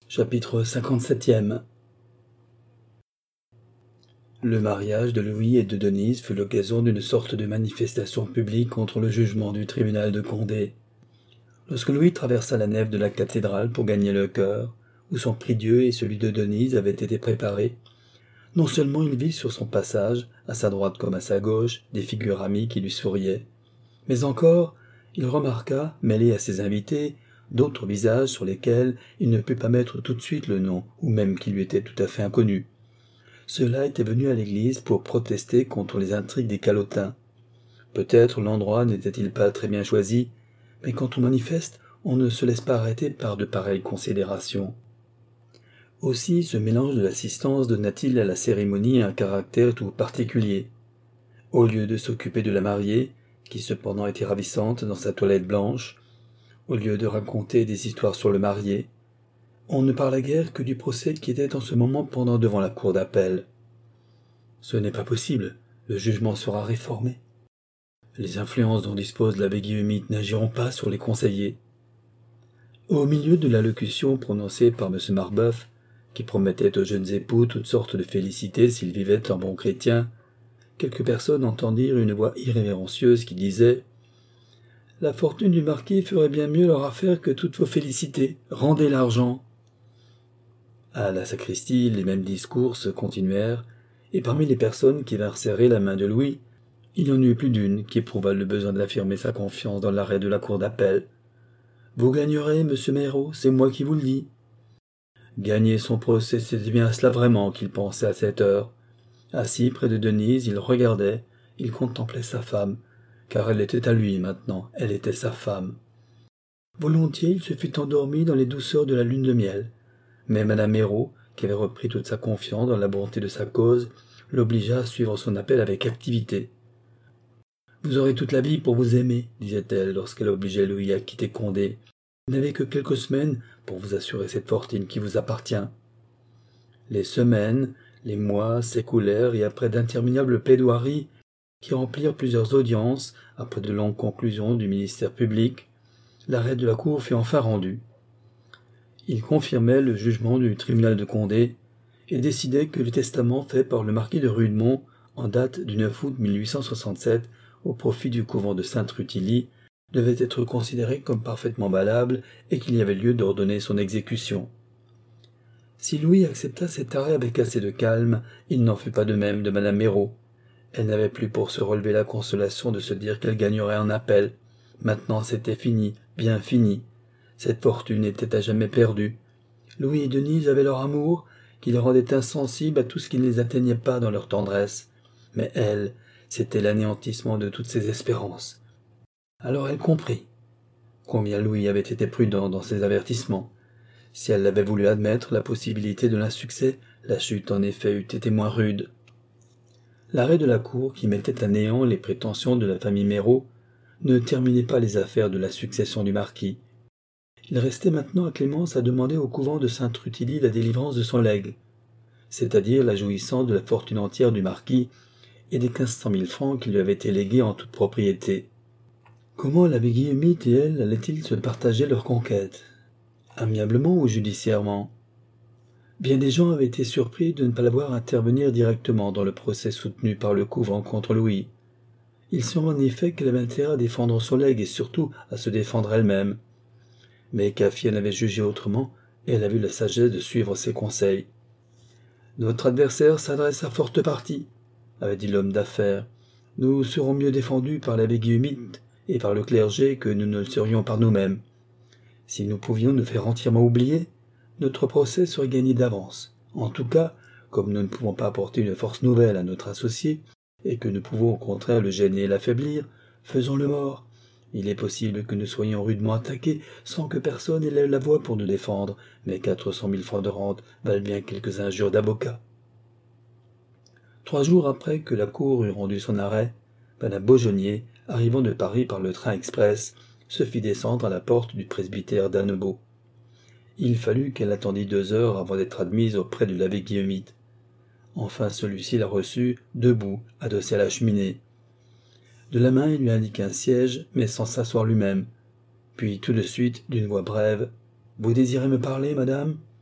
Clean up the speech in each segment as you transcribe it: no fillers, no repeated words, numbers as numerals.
Chapitre 57e. Le mariage de Louis et de Denise fut l'occasion d'une sorte de manifestation publique contre le jugement du tribunal de Condé. Lorsque Louis traversa la nef de la cathédrale pour gagner le chœur, où son prie-Dieu et celui de Denise avaient été préparés, non seulement il vit sur son passage, à sa droite comme à sa gauche, des figures amies qui lui souriaient, mais encore, il remarqua, mêlés à ses invités, d'autres visages sur lesquels il ne put pas mettre tout de suite le nom, ou même qui lui était tout à fait inconnu. Ceux-là étaient venus à l'église pour protester contre les intrigues des calotins. Peut-être l'endroit n'était-il pas très bien choisi, mais quand on manifeste, on ne se laisse pas arrêter par de pareilles considérations. Aussi, ce mélange de l'assistance donna-t-il à la cérémonie un caractère tout particulier. Au lieu de s'occuper de la mariée, qui cependant était ravissante dans sa toilette blanche, au lieu de raconter des histoires sur le marié, on ne parla guère que du procès qui était en ce moment pendant devant la cour d'appel. Ce n'est pas possible, le jugement sera réformé. Les influences dont dispose l'abbé Guillaume n'agiront pas sur les conseillers. Au milieu de l'allocution prononcée par M. Marbeuf, qui promettait aux jeunes époux toutes sortes de félicités s'ils vivaient en bons chrétiens, quelques personnes entendirent une voix irrévérencieuse qui disait « La fortune du marquis ferait bien mieux leur affaire que toutes vos félicités. Rendez l'argent. » À la sacristie, les mêmes discours se continuèrent, et parmi les personnes qui vinrent serrer la main de Louis, il y en eut plus d'une qui éprouva le besoin d'affirmer sa confiance dans l'arrêt de la cour d'appel. « Vous gagnerez, monsieur Méraud, c'est moi qui vous le dis. » Gagner son procès, c'était bien cela vraiment qu'il pensait à cette heure. Assis près de Denise, il regardait, il contemplait sa femme, car elle était à lui maintenant, elle était sa femme. Volontiers il se fut endormi dans les douceurs de la lune de miel, mais madame Méraud, qui avait repris toute sa confiance dans la bonté de sa cause, l'obligea à suivre son appel avec activité. « Vous aurez toute la vie pour vous aimer, disait-elle lorsqu'elle obligeait Louis à quitter Condé. Vous n'avez que quelques semaines pour vous assurer cette fortune qui vous appartient. » Les semaines, les mois s'écoulèrent et après d'interminables plaidoiries qui remplirent plusieurs audiences, après de longues conclusions du ministère public, l'arrêt de la cour fut enfin rendu. Il confirmait le jugement du tribunal de Condé et décidait que le testament fait par le marquis de Rudemont en date du 9 août 1867 au profit du couvent de Sainte-Rutilie devait être considéré comme parfaitement valable et qu'il y avait lieu d'ordonner son exécution. Si Louis accepta cet arrêt avec assez de calme, il n'en fut pas de même de madame Méraud. Elle n'avait plus pour se relever la consolation de se dire qu'elle gagnerait en appel. Maintenant c'était fini, bien fini. Cette fortune était à jamais perdue. Louis et Denise avaient leur amour, qui les rendait insensibles à tout ce qui ne les atteignait pas dans leur tendresse. Mais elle, c'était l'anéantissement de toutes ses espérances. Alors elle comprit combien Louis avait été prudent dans ses avertissements. Si elle avait voulu admettre la possibilité de l'insuccès, la chute en effet eût été moins rude. L'arrêt de la cour, qui mettait à néant les prétentions de la famille Méraud, ne terminait pas les affaires de la succession du marquis. Il restait maintenant à Clémence à demander au couvent de Sainte-Rutilie la délivrance de son legs, c'est-à-dire la jouissance de la fortune entière du marquis et des 1500 000 francs qui lui avaient été légués en toute propriété. Comment l'abbé Guillaume et elle allaient-ils se partager leur conquête? Amiablement ou judiciairement? Bien des gens avaient été surpris de ne pas la voir intervenir directement dans le procès soutenu par le couvent contre Louis. Il semble en effet qu'elle avait intérêt à défendre son legs et surtout à se défendre elle-même. Mais Cafienne avait jugé autrement et elle a eu la sagesse de suivre ses conseils. « Notre adversaire s'adresse à forte partie, » avait dit l'homme d'affaires. « Nous serons mieux défendus par l'abbé Guillaume et par le clergé que nous ne le serions par nous-mêmes. Si nous pouvions nous faire entièrement oublier, notre procès serait gagné d'avance. En tout cas, comme nous ne pouvons pas apporter une force nouvelle à notre associé, et que nous pouvons au contraire le gêner et l'affaiblir, faisons-le mort. Il est possible que nous soyons rudement attaqués sans que personne ait la voix pour nous défendre, mais 400 000 francs de rente valent bien quelques injures d'avocat. » 3 jours après que la cour eut rendu son arrêt, madame Beaugennier, arrivant de Paris par le train express, se fit descendre à la porte du presbytère d'Annebault. Il fallut qu'elle attendît 2 heures avant d'être admise auprès de l'abbé Guillaume. Enfin celui-ci la reçut, debout, adossé à la cheminée. De la main, il lui indiqua un siège, mais sans s'asseoir lui-même. Puis tout de suite, d'une voix brève, « Vous désirez me parler, madame ?»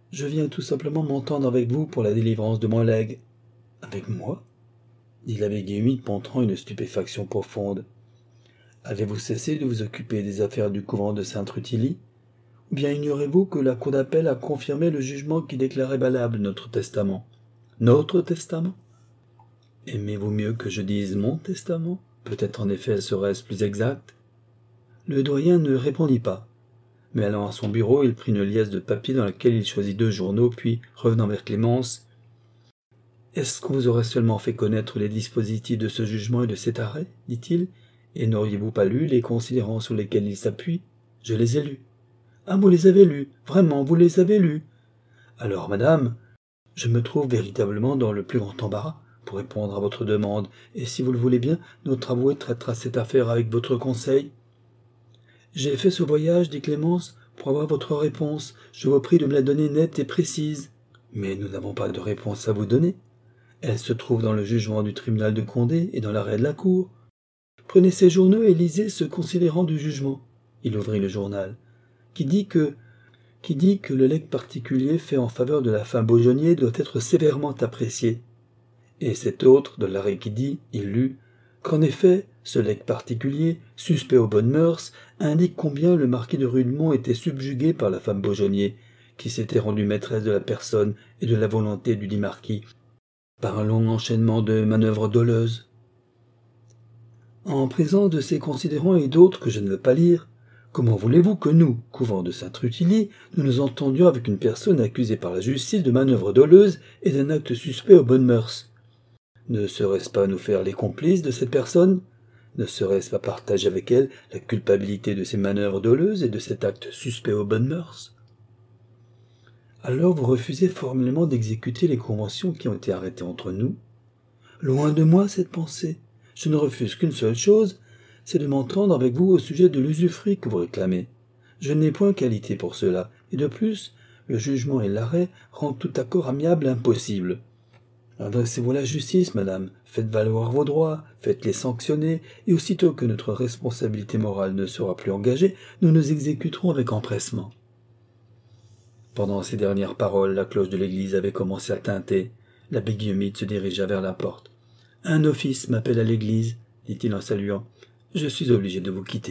Je viens tout simplement m'entendre avec vous pour la délivrance de mon legs. »« Avec moi ?» dit l'abbé Guillemette, montrant une stupéfaction profonde. « Avez-vous cessé de vous occuper des affaires du couvent de Sainte-Rutilie ? Ou bien ignorez-vous que la cour d'appel a confirmé le jugement qui déclarait valable notre testament ? Notre testament ? Aimez-vous mieux que je dise mon testament ? Peut-être en effet serait-ce plus exact ?» Le doyen ne répondit pas, mais allant à son bureau, il prit une liasse de papier dans laquelle il choisit 2 journaux, puis, revenant vers Clémence, « Est-ce qu'on vous aurait seulement fait connaître les dispositifs de ce jugement et de cet arrêt, dit-il, et n'auriez-vous pas lu les considérants sur lesquels il s'appuie ? Je les ai lus. »« Ah, vous les avez lus, vraiment, vous les avez lus. Alors, madame, je me trouve véritablement dans le plus grand embarras pour répondre à votre demande, et si vous le voulez bien, notre avoué traitera cette affaire avec votre conseil. »« J'ai fait ce voyage, dit Clémence, pour avoir votre réponse. Je vous prie de me la donner nette et précise. »« Mais nous n'avons pas de réponse à vous donner. Elle se trouve dans le jugement du tribunal de Condé et dans l'arrêt de la cour. Prenez ces journaux et lisez ce considérant du jugement. » Il ouvrit le journal. Qui dit que le legs particulier fait en faveur de la femme Beaujonnier doit être sévèrement apprécié. Et cet autre, de l'arrêt qui dit, il lut, qu'en effet, ce legs particulier, suspect aux bonnes mœurs, indique combien le marquis de Rudemont était subjugué par la femme Beaujonnier, qui s'était rendue maîtresse de la personne et de la volonté du dit marquis, par un long enchaînement de manœuvres doleuses. En présence de ces considérants et d'autres que je ne veux pas lire, comment voulez-vous que nous, couvent de Sainte-Rutilie, nous nous entendions avec une personne accusée par la justice de manœuvres doleuses et d'un acte suspect aux bonnes mœurs ? Ne serait-ce pas nous faire les complices de cette personne ? Ne serait-ce pas partager avec elle la culpabilité de ces manœuvres doleuses et de cet acte suspect aux bonnes mœurs ? Alors vous refusez formellement d'exécuter les conventions qui ont été arrêtées entre nous ? Loin de moi cette pensée. Je ne refuse qu'une seule chose, c'est de m'entendre avec vous au sujet de l'usufruit que vous réclamez. Je n'ai point qualité pour cela, et de plus, le jugement et l'arrêt rendent tout accord amiable impossible. Adressez-vous à la justice, madame, faites valoir vos droits, faites-les sanctionner, et aussitôt que notre responsabilité morale ne sera plus engagée, nous nous exécuterons avec empressement. Pendant ces dernières paroles, la cloche de l'église avait commencé à tinter. L'abbé Guillemette se dirigea vers la porte. « Un office m'appelle à l'église, » dit-il en saluant. « Je suis obligé de vous quitter. »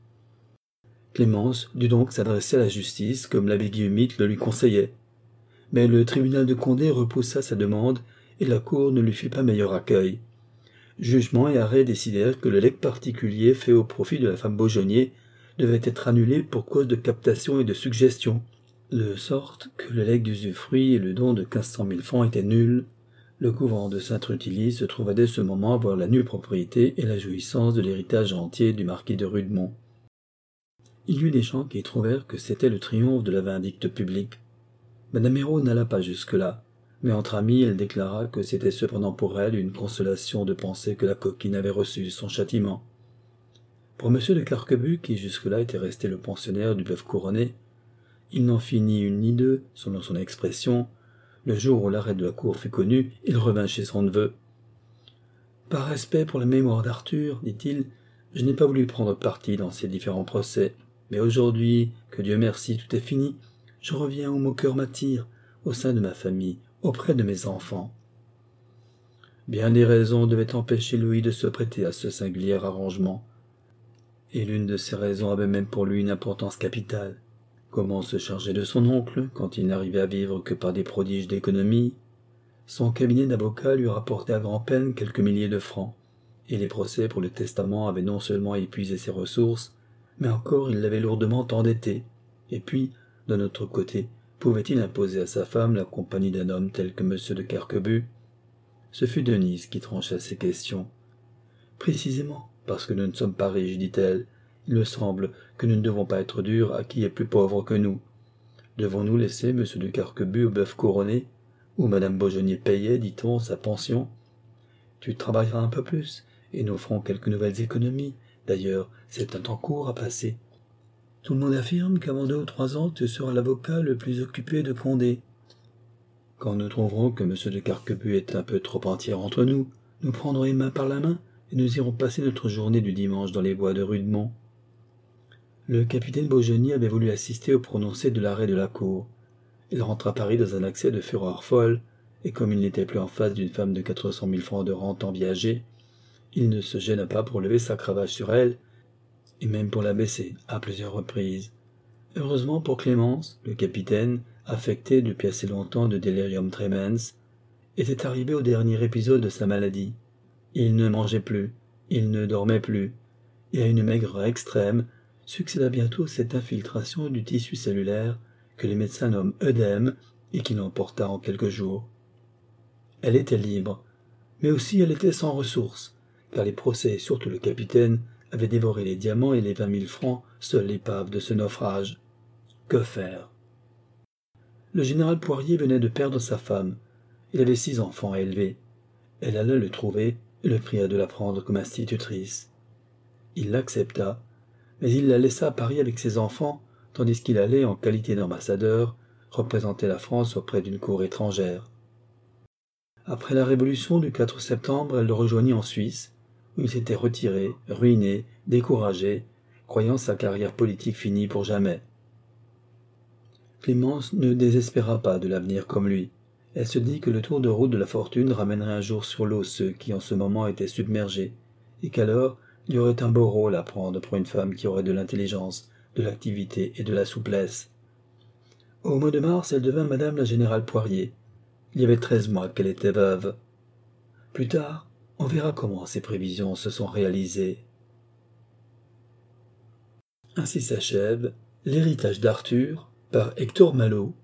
Clémence dut donc s'adresser à la justice, comme l'abbé Guillemette le lui conseillait. Mais le tribunal de Condé repoussa sa demande, et la cour ne lui fit pas meilleur accueil. Jugement et arrêt décidèrent que le legs particulier fait au profit de la femme Beaujonnier devait être annulé pour cause de captation et de suggestion, de sorte que le legs d'usufruit et le don de 1500 000 francs étaient nuls. Le couvent de Sainte-Rutilie se trouva dès ce moment avoir la nue propriété et la jouissance de l'héritage entier du marquis de Rudemont. Il y eut des gens qui trouvèrent que c'était le triomphe de la vindicte publique. Madame Hérault n'alla pas jusque-là, mais entre amis elle déclara que c'était cependant pour elle une consolation de penser que la coquine avait reçu son châtiment. Pour M. de Carquebus, qui jusque-là était resté le pensionnaire du bœuf couronné, il n'en fit ni une ni deux, selon son expression. Le jour où l'arrêt de la cour fut connu, il revint chez son neveu. « Par respect pour la mémoire d'Arthur, dit-il, je n'ai pas voulu prendre parti dans ces différents procès, mais aujourd'hui, que Dieu merci, tout est fini, je reviens où mon cœur m'attire, au sein de ma famille, auprès de mes enfants. » Bien des raisons devaient empêcher Louis de se prêter à ce singulier arrangement, et l'une de ces raisons avait même pour lui une importance capitale. Comment se charger de son oncle, quand il n'arrivait à vivre que par des prodiges d'économie ? Son cabinet d'avocat lui rapportait à grand-peine quelques milliers de francs, et les procès pour le testament avaient non seulement épuisé ses ressources, mais encore il l'avait lourdement endetté. Et puis, d'un autre côté, pouvait-il imposer à sa femme la compagnie d'un homme tel que M. de Carquebus ? Ce fut Denise qui trancha ces questions. « Précisément, parce que nous ne sommes pas riches, dit-elle, il me semble que nous ne devons pas être durs à qui est plus pauvre que nous. Devons-nous laisser M. de Carquebus au bœuf couronné, où Mme Beaujonnier payait, dit-on, sa pension ? Tu travailleras un peu plus, et nous ferons quelques nouvelles économies. D'ailleurs, c'est un temps court à passer. Tout le monde affirme qu'avant 2 ou 3 ans, tu seras l'avocat le plus occupé de Condé. Quand nous trouverons que M. de Carquebus est un peu trop entier entre nous, nous prendrons les mains par la main, et nous irons passer notre journée du dimanche dans les bois de Rudemont. » Le capitaine Beaujonnier avait voulu assister au prononcé de l'arrêt de la cour, Il rentre à Paris dans un accès de fureur folle, et comme il n'était plus en face d'une femme de 400 000 francs de rente en viager, il ne se gêna pas pour lever sa cravache sur elle, et même pour la baisser, à plusieurs reprises. Heureusement pour Clémence, le capitaine, affecté depuis assez longtemps de delirium tremens, était arrivé au dernier épisode de sa maladie. Il ne mangeait plus, il ne dormait plus, et à une maigreur extrême succéda bientôt cette infiltration du tissu cellulaire que les médecins nomment œdème et qui l'emporta en quelques jours. Elle était libre, mais aussi elle était sans ressources, car les procès et surtout le capitaine avaient dévoré les diamants et les 20 000 francs, seule épave de ce naufrage. Que faire? Le général Poirier venait de perdre sa femme. Il avait 6 enfants à élever. Elle alla le trouver et le pria de la prendre comme institutrice. Il l'accepta, mais il la laissa à Paris avec ses enfants, tandis qu'il allait, en qualité d'ambassadeur, représenter la France auprès d'une cour étrangère. Après la Révolution du 4 septembre, elle le rejoignit en Suisse, où il s'était retiré, ruiné, découragé, croyant sa carrière politique finie pour jamais. Clémence ne désespéra pas de l'avenir comme lui. Elle se dit que le tour de route de la fortune ramènerait un jour sur l'eau ceux qui en ce moment étaient submergés, et qu'alors il y aurait un beau rôle à prendre pour une femme qui aurait de l'intelligence, de l'activité et de la souplesse. Au mois de mars, elle devint madame la générale Poirier. Il y avait 13 mois qu'elle était veuve. Plus tard, on verra comment ces prévisions se sont réalisées. Ainsi s'achève L'héritage d'Arthur par Hector Malot,